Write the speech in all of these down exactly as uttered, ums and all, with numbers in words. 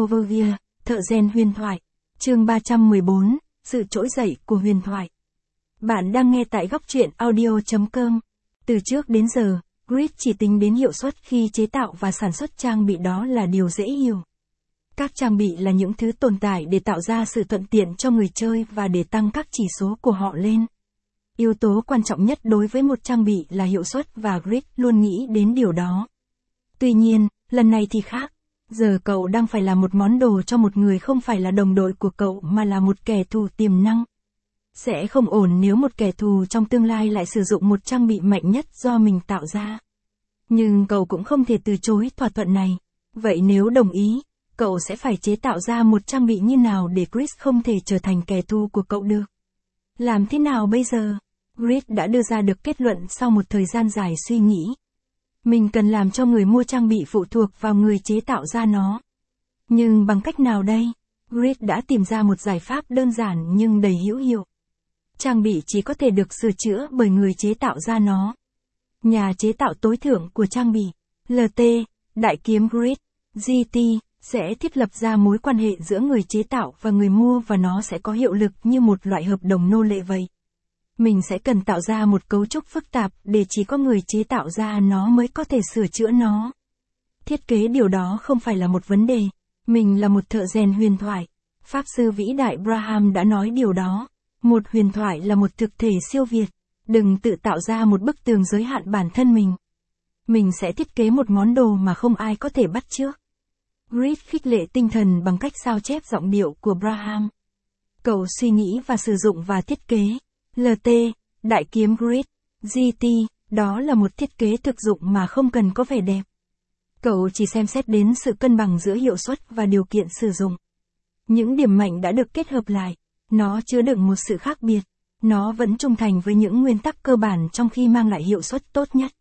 Overview, thợ rèn huyền thoại. Chương ba trăm mười bốn, sự trỗi dậy của huyền thoại. Bạn đang nghe tại góc truyện audio chấm com. Từ trước đến giờ, Grid chỉ tính đến hiệu suất khi chế tạo và sản xuất trang bị, đó là điều dễ hiểu. Các trang bị là những thứ tồn tại để tạo ra sự thuận tiện cho người chơi và để tăng các chỉ số của họ lên. Yếu tố quan trọng nhất đối với một trang bị là hiệu suất và Grid luôn nghĩ đến điều đó. Tuy nhiên, lần này thì khác. Giờ cậu đang phải làm một món đồ cho một người không phải là đồng đội của cậu mà là một kẻ thù tiềm năng. Sẽ không ổn nếu một kẻ thù trong tương lai lại sử dụng một trang bị mạnh nhất do mình tạo ra. Nhưng cậu cũng không thể từ chối thỏa thuận này. Vậy nếu đồng ý, cậu sẽ phải chế tạo ra một trang bị như nào để Chris không thể trở thành kẻ thù của cậu được. Làm thế nào bây giờ? Grid đã đưa ra được kết luận sau một thời gian dài suy nghĩ. Mình cần làm cho người mua trang bị phụ thuộc vào người chế tạo ra nó. Nhưng bằng cách nào đây? Grid đã tìm ra một giải pháp đơn giản nhưng đầy hữu hiệu. Trang bị chỉ có thể được sửa chữa bởi người chế tạo ra nó. Nhà chế tạo tối thượng của trang bị, lờ tê, đại kiếm Grid, giê tê, sẽ thiết lập ra mối quan hệ giữa người chế tạo và người mua và nó sẽ có hiệu lực như một loại hợp đồng nô lệ vậy. Mình sẽ cần tạo ra một cấu trúc phức tạp để chỉ có người chế tạo ra nó mới có thể sửa chữa nó. Thiết kế điều đó không phải là một vấn đề. Mình là một thợ rèn huyền thoại. Pháp sư vĩ đại Braham đã nói điều đó. Một huyền thoại là một thực thể siêu việt. Đừng tự tạo ra một bức tường giới hạn bản thân mình. Mình sẽ thiết kế một món đồ mà không ai có thể bắt chước. Grid khích lệ tinh thần bằng cách sao chép giọng điệu của Braham. Cậu suy nghĩ và sử dụng và thiết kế. lờ tê, đại kiếm Grid, giê tê, đó là một thiết kế thực dụng mà không cần có vẻ đẹp. Cậu chỉ xem xét đến sự cân bằng giữa hiệu suất và điều kiện sử dụng. Những điểm mạnh đã được kết hợp lại. Nó chứa đựng một sự khác biệt. Nó vẫn trung thành với những nguyên tắc cơ bản trong khi mang lại hiệu suất tốt nhất.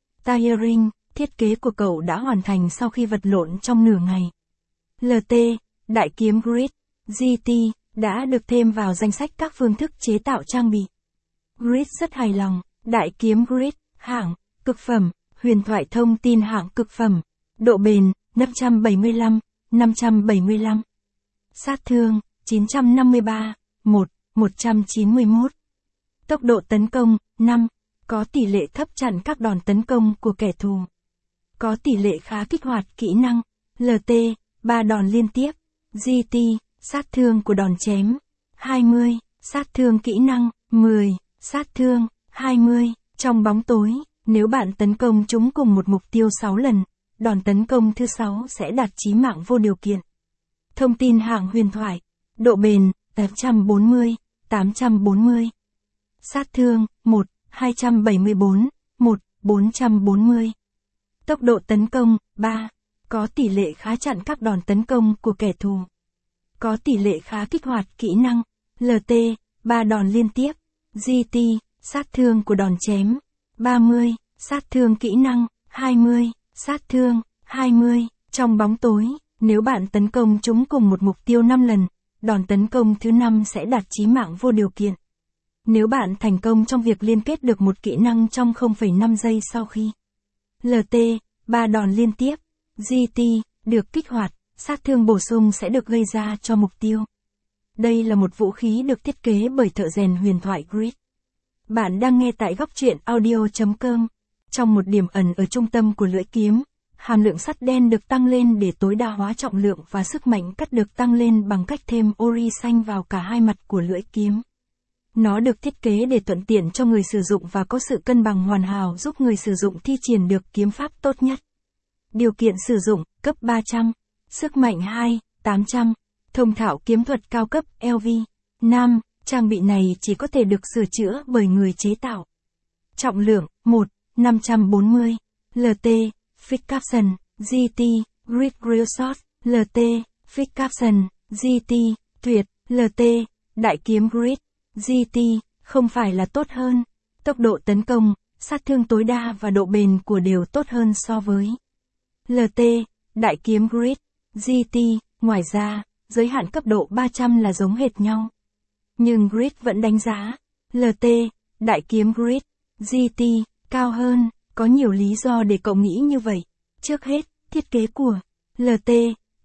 Tiring, thiết kế của cậu đã hoàn thành sau khi vật lộn trong nửa ngày. lờ tê, đại kiếm Grid, giê tê, đã được thêm vào danh sách các phương thức chế tạo trang bị. Grid rất hài lòng. Đại kiếm Grid, hạng, cực phẩm, huyền thoại thông tin hạng cực phẩm. Độ bền, năm trăm bảy mươi lăm, năm trăm bảy mươi lăm. Sát thương, chín trăm năm mươi ba, một, một trăm chín mươi mốt. Tốc độ tấn công, năm. Có tỷ lệ thấp chặn các đòn tấn công của kẻ thù. Có tỷ lệ khá kích hoạt kỹ năng. lờ tê, ba đòn liên tiếp. giê tê, sát thương của đòn chém. hai mươi. Sát thương kỹ năng. mười. Sát thương. hai mươi. Trong bóng tối, nếu bạn tấn công chúng cùng một mục tiêu sáu lần, đòn tấn công thứ sáu sẽ đạt chí mạng vô điều kiện. Thông tin hạng huyền thoại. Độ bền, tám trăm bốn mươi, tám trăm bốn mươi. Sát thương, một, hai trăm bảy mươi bốn, một, bốn trăm bốn mươi. Tốc độ tấn công, ba. Có tỷ lệ khá chặn các đòn tấn công của kẻ thù. Có tỷ lệ khá kích hoạt kỹ năng. lờ tê, ba đòn liên tiếp. giê tê, sát thương của đòn chém. ba mươi. Sát thương kỹ năng. hai mươi. Sát thương. hai mươi. Trong bóng tối, nếu bạn tấn công chúng cùng một mục tiêu năm lần, đòn tấn công thứ năm sẽ đạt chí mạng vô điều kiện. Nếu bạn thành công trong việc liên kết được một kỹ năng trong không phẩy năm giây sau khi lờ tê, ba đòn liên tiếp, giê tê, được kích hoạt, sát thương bổ sung sẽ được gây ra cho mục tiêu. Đây là một vũ khí được thiết kế bởi thợ rèn huyền thoại Grid. Bạn đang nghe tại góc truyện audio chấm com. Trong một điểm ẩn ở trung tâm của lưỡi kiếm, hàm lượng sắt đen được tăng lên để tối đa hóa trọng lượng và sức mạnh cắt được tăng lên bằng cách thêm ori xanh vào cả hai mặt của lưỡi kiếm. Nó được thiết kế để thuận tiện cho người sử dụng và có sự cân bằng hoàn hảo giúp người sử dụng thi triển được kiếm pháp tốt nhất. Điều kiện sử dụng, cấp ba trăm. Sức mạnh hai, tám trăm. Thông thạo kiếm thuật cao cấp lờ vê. năm. Trang bị này chỉ có thể được sửa chữa bởi người chế tạo. Trọng lượng, một, năm trăm bốn mươi. lờ tê, Fix Caption, giê tê, Grid Grill Shot, lờ tê, Fix Caption, giê tê, tuyệt, lờ tê, đại kiếm Grid, giê tê, không phải là tốt hơn. Tốc độ tấn công, sát thương tối đa và độ bền của đều tốt hơn so với lờ tê, đại kiếm Grid, giê tê. Ngoài ra, giới hạn cấp độ ba trăm là giống hệt nhau. Nhưng Grid vẫn đánh giá lờ tê, đại kiếm Grid, giê tê, cao hơn. Có nhiều lý do để cậu nghĩ như vậy. Trước hết, thiết kế của lờ tê,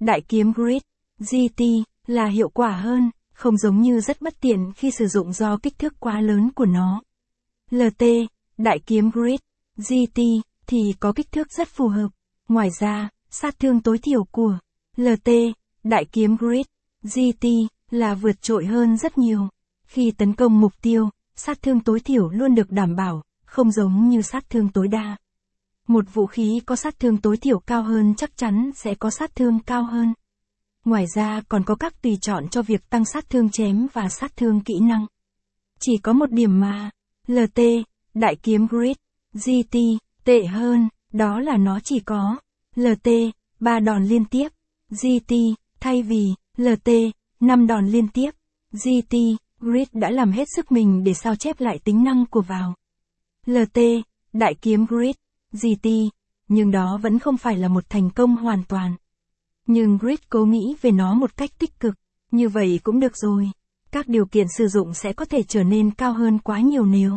đại kiếm Grid giê tê là hiệu quả hơn, không giống như rất bất tiện khi sử dụng do kích thước quá lớn của nó. lờ tê, đại kiếm Grid giê tê thì có kích thước rất phù hợp. Ngoài ra, sát thương tối thiểu của lờ tê, đại kiếm Grid giê tê là vượt trội hơn rất nhiều. Khi tấn công mục tiêu, sát thương tối thiểu luôn được đảm bảo, không giống như sát thương tối đa. Một vũ khí có sát thương tối thiểu cao hơn chắc chắn sẽ có sát thương cao hơn. Ngoài ra còn có các tùy chọn cho việc tăng sát thương chém và sát thương kỹ năng. Chỉ có một điểm mà lờ tê, đại kiếm Grid giê tê tệ hơn, đó là nó chỉ có lờ tê, ba đòn liên tiếp, giê tê, thay vì lờ tê, năm đòn liên tiếp. giê tê, Grid đã làm hết sức mình để sao chép lại tính năng của vào lờ tê, đại kiếm Grid giê tê, nhưng đó vẫn không phải là một thành công hoàn toàn. Nhưng Grid cố nghĩ về nó một cách tích cực, như vậy cũng được rồi. Các điều kiện sử dụng sẽ có thể trở nên cao hơn quá nhiều nếu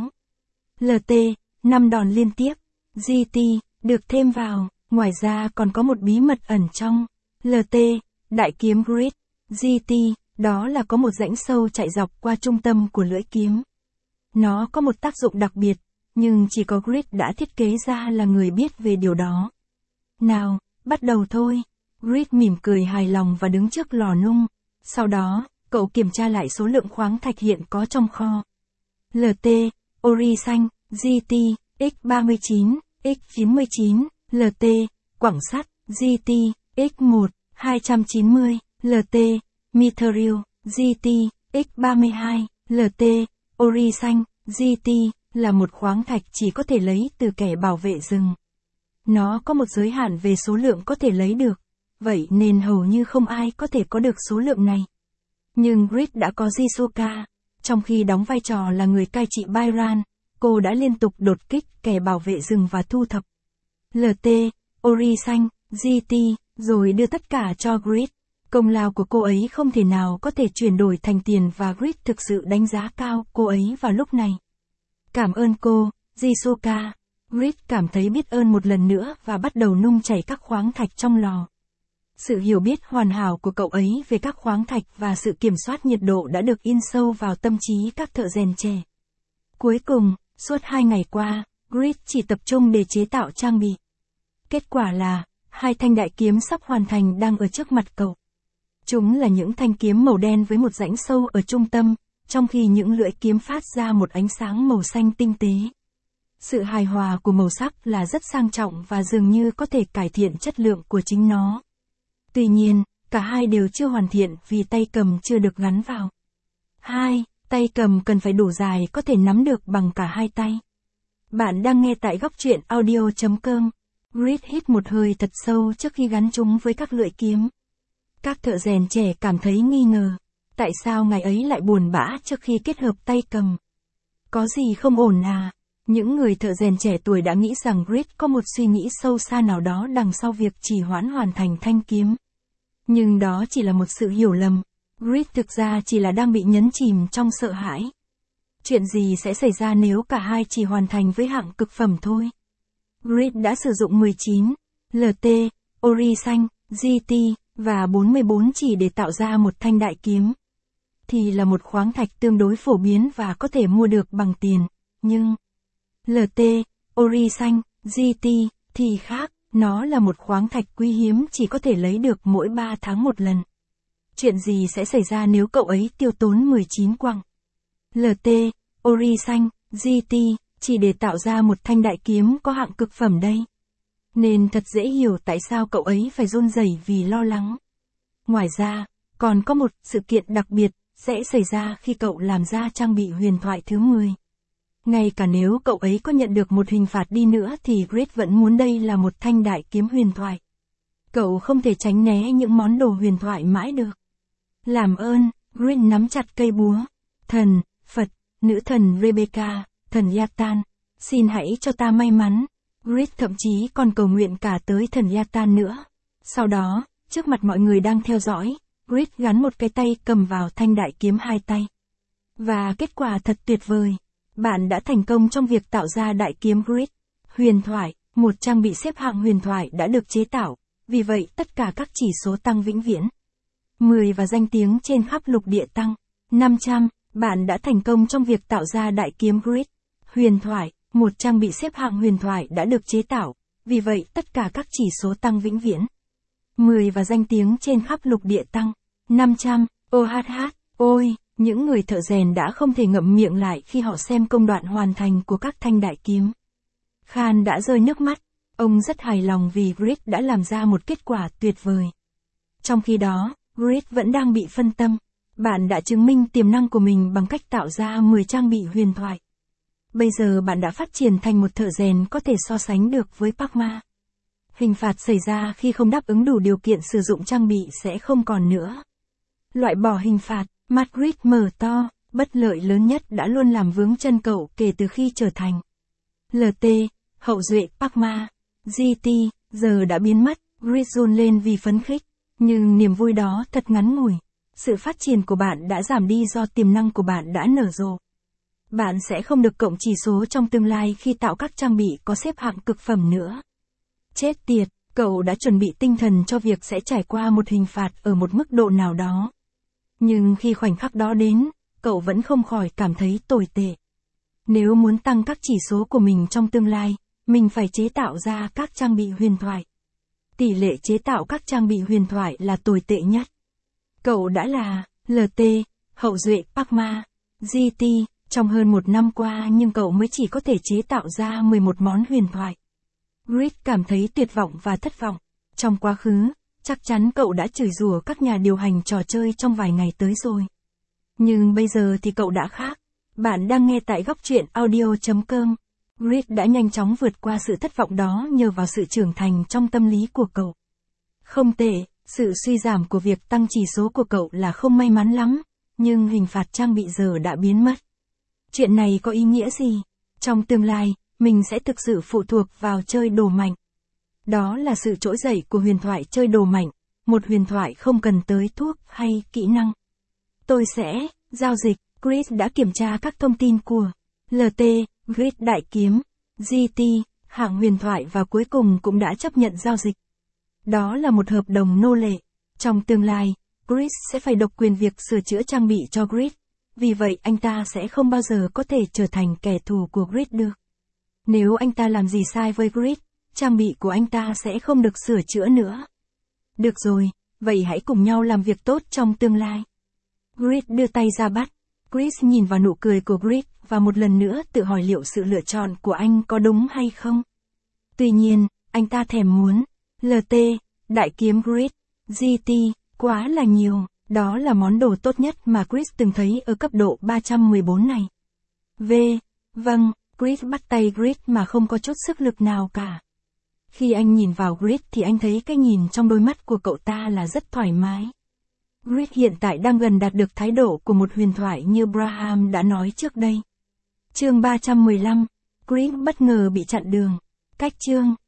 lờ tê, năm đòn liên tiếp, giê tê, được thêm vào. Ngoài ra còn có một bí mật ẩn trong lờ tê, đại kiếm Grid giê tê, đó là có một rãnh sâu chạy dọc qua trung tâm của lưỡi kiếm. Nó có một tác dụng đặc biệt, nhưng chỉ có Grid đã thiết kế ra là người biết về điều đó. Nào, bắt đầu thôi. Grid mỉm cười hài lòng và đứng trước lò nung. Sau đó, cậu kiểm tra lại số lượng khoáng thạch hiện có trong kho. lờ tê, ori xanh, giê tê, x ba mươi chín, x chín mươi chín, lờ tê, quặng sắt, giê tê, x một, hai trăm chín mươi, lờ tê, mithril, giê tê, x ba mươi hai, lờ tê, ori xanh, giê tê, là một khoáng thạch chỉ có thể lấy từ kẻ bảo vệ rừng. Nó có một giới hạn về số lượng có thể lấy được, vậy nên hầu như không ai có thể có được số lượng này. Nhưng Grid đã có Jisoka, trong khi đóng vai trò là người cai trị Byran, cô đã liên tục đột kích kẻ bảo vệ rừng và thu thập lờ tê, ori xanh, giê tê, rồi đưa tất cả cho Grid. Công lao của cô ấy không thể nào có thể chuyển đổi thành tiền và Grid thực sự đánh giá cao cô ấy vào lúc này. Cảm ơn cô, Jisoka. Grid cảm thấy biết ơn một lần nữa và bắt đầu nung chảy các khoáng thạch trong lò. Sự hiểu biết hoàn hảo của cậu ấy về các khoáng thạch và sự kiểm soát nhiệt độ đã được in sâu vào tâm trí các thợ rèn trẻ. Cuối cùng, suốt hai ngày qua, Grid chỉ tập trung để chế tạo trang bị. Kết quả là, hai thanh đại kiếm sắp hoàn thành đang ở trước mặt cậu. Chúng là những thanh kiếm màu đen với một rãnh sâu ở trung tâm, trong khi những lưỡi kiếm phát ra một ánh sáng màu xanh tinh tế. Sự hài hòa của màu sắc là rất sang trọng và dường như có thể cải thiện chất lượng của chính nó. Tuy nhiên, cả hai đều chưa hoàn thiện vì tay cầm chưa được gắn vào. hai. Tay cầm cần phải đủ dài có thể nắm được bằng cả hai tay. Bạn đang nghe tại góc truyện audio chấm com. Grid hít một hơi thật sâu trước khi gắn chúng với các lưỡi kiếm. Các thợ rèn trẻ cảm thấy nghi ngờ. Tại sao ngài ấy lại buồn bã trước khi kết hợp tay cầm? Có gì không ổn à? Những người thợ rèn trẻ tuổi đã nghĩ rằng Grid có một suy nghĩ sâu xa nào đó đằng sau việc trì hoãn hoàn thành thanh kiếm. Nhưng đó chỉ là một sự hiểu lầm. Grid thực ra chỉ là đang bị nhấn chìm trong sợ hãi. Chuyện gì sẽ xảy ra nếu cả hai chỉ hoàn thành với hạng cực phẩm thôi? Grid đã sử dụng mười chín, lờ tê, ori xanh, giê tê, và bốn mươi bốn chỉ để tạo ra một thanh đại kiếm. Thì là một khoáng thạch tương đối phổ biến và có thể mua được bằng tiền, nhưng lờ tê, ori xanh, giê tê, thì khác, nó là một khoáng thạch quý hiếm chỉ có thể lấy được mỗi ba tháng một lần. Chuyện gì sẽ xảy ra nếu cậu ấy tiêu tốn mười chín quặng lờ tê, ori xanh, giê tê, chỉ để tạo ra một thanh đại kiếm có hạng cực phẩm đây? Nên thật dễ hiểu tại sao cậu ấy phải run rẩy vì lo lắng. Ngoài ra, còn có một sự kiện đặc biệt sẽ xảy ra khi cậu làm ra trang bị huyền thoại thứ mười. Ngay cả nếu cậu ấy có nhận được một hình phạt đi nữa thì Grid vẫn muốn đây là một thanh đại kiếm huyền thoại. Cậu không thể tránh né những món đồ huyền thoại mãi được. Làm ơn, Grid nắm chặt cây búa. Thần, Phật, nữ thần Rebecca, thần Yatan, xin hãy cho ta may mắn. Grid thậm chí còn cầu nguyện cả tới thần Yatan nữa. Sau đó, trước mặt mọi người đang theo dõi, Grid gắn một cái tay cầm vào thanh đại kiếm hai tay. Và kết quả thật tuyệt vời. Bạn đã thành công trong việc tạo ra đại kiếm Grid huyền thoại, một trang bị xếp hạng huyền thoại đã được chế tạo, vì vậy tất cả các chỉ số tăng vĩnh viễn. mười và danh tiếng trên khắp lục địa tăng. năm trăm, bạn đã thành công trong việc tạo ra đại kiếm Grid. Huyền thoại, một trang bị xếp hạng huyền thoại đã được chế tạo, vì vậy tất cả các chỉ số tăng vĩnh viễn. mười và danh tiếng trên khắp lục địa tăng. năm trăm, ô hát hát, ôi, những người thợ rèn đã không thể ngậm miệng lại khi họ xem công đoạn hoàn thành của các thanh đại kiếm. Khan đã rơi nước mắt, ông rất hài lòng vì Grid đã làm ra một kết quả tuyệt vời. Trong khi đó, Grid vẫn đang bị phân tâm. Bạn đã chứng minh tiềm năng của mình bằng cách tạo ra mười trang bị huyền thoại. Bây giờ bạn đã phát triển thành một thợ rèn có thể so sánh được với Parkma. Hình phạt xảy ra khi không đáp ứng đủ điều kiện sử dụng trang bị sẽ không còn nữa. Loại bỏ hình phạt, mắt Grid mở to, bất lợi lớn nhất đã luôn làm vướng chân cậu kể từ khi trở thành lờ tê, hậu duệ Parkma. giê tê, giờ đã biến mất, Grid run lên vì phấn khích. Nhưng niềm vui đó thật ngắn ngủi. Sự phát triển của bạn đã giảm đi do tiềm năng của bạn đã nở rộ. Bạn sẽ không được cộng chỉ số trong tương lai khi tạo các trang bị có xếp hạng cực phẩm nữa. Chết tiệt, cậu đã chuẩn bị tinh thần cho việc sẽ trải qua một hình phạt ở một mức độ nào đó. Nhưng khi khoảnh khắc đó đến, cậu vẫn không khỏi cảm thấy tồi tệ. Nếu muốn tăng các chỉ số của mình trong tương lai, mình phải chế tạo ra các trang bị huyền thoại. Tỷ lệ chế tạo các trang bị huyền thoại là tồi tệ nhất. Cậu đã là lờ tê, hậu duệ Parkma, giê tê, trong hơn một năm qua nhưng cậu mới chỉ có thể chế tạo ra mười một món huyền thoại. Grid cảm thấy tuyệt vọng và thất vọng. Trong quá khứ, chắc chắn cậu đã chửi rủa các nhà điều hành trò chơi trong vài ngày tới rồi. Nhưng bây giờ thì cậu đã khác. Bạn đang nghe tại góc truyện audio chấm com. Grid đã nhanh chóng vượt qua sự thất vọng đó nhờ vào sự trưởng thành trong tâm lý của cậu. Không tệ, sự suy giảm của việc tăng chỉ số của cậu là không may mắn lắm, nhưng hình phạt trang bị giờ đã biến mất. Chuyện này có ý nghĩa gì? Trong tương lai, mình sẽ thực sự phụ thuộc vào chơi đồ mạnh. Đó là sự trỗi dậy của huyền thoại chơi đồ mạnh, một huyền thoại không cần tới thuốc hay kỹ năng. Tôi sẽ, giao dịch, Grid đã kiểm tra các thông tin của lờ tê, Grid đại kiếm, giê tê, hạng huyền thoại và cuối cùng cũng đã chấp nhận giao dịch. Đó là một hợp đồng nô lệ. Trong tương lai, Grid sẽ phải độc quyền việc sửa chữa trang bị cho Grid. Vì vậy anh ta sẽ không bao giờ có thể trở thành kẻ thù của Grid được. Nếu anh ta làm gì sai với Grid, trang bị của anh ta sẽ không được sửa chữa nữa. Được rồi, vậy hãy cùng nhau làm việc tốt trong tương lai. Grid đưa tay ra bắt. Chris nhìn vào nụ cười của Grid và một lần nữa tự hỏi liệu sự lựa chọn của anh có đúng hay không. Tuy nhiên, anh ta thèm muốn. lờ tê, đại kiếm Grid, giê tê, quá là nhiều. Đó là món đồ tốt nhất mà Chris từng thấy ở cấp độ ba trăm mười bốn này. V. Vâng, Chris bắt tay Grid mà không có chút sức lực nào cả. Khi anh nhìn vào Grid thì anh thấy cái nhìn trong đôi mắt của cậu ta là rất thoải mái. Grid hiện tại đang gần đạt được thái độ của một huyền thoại như Braham đã nói trước đây. Chương ba trăm mười lăm, Grid bất ngờ bị chặn đường. Cách chương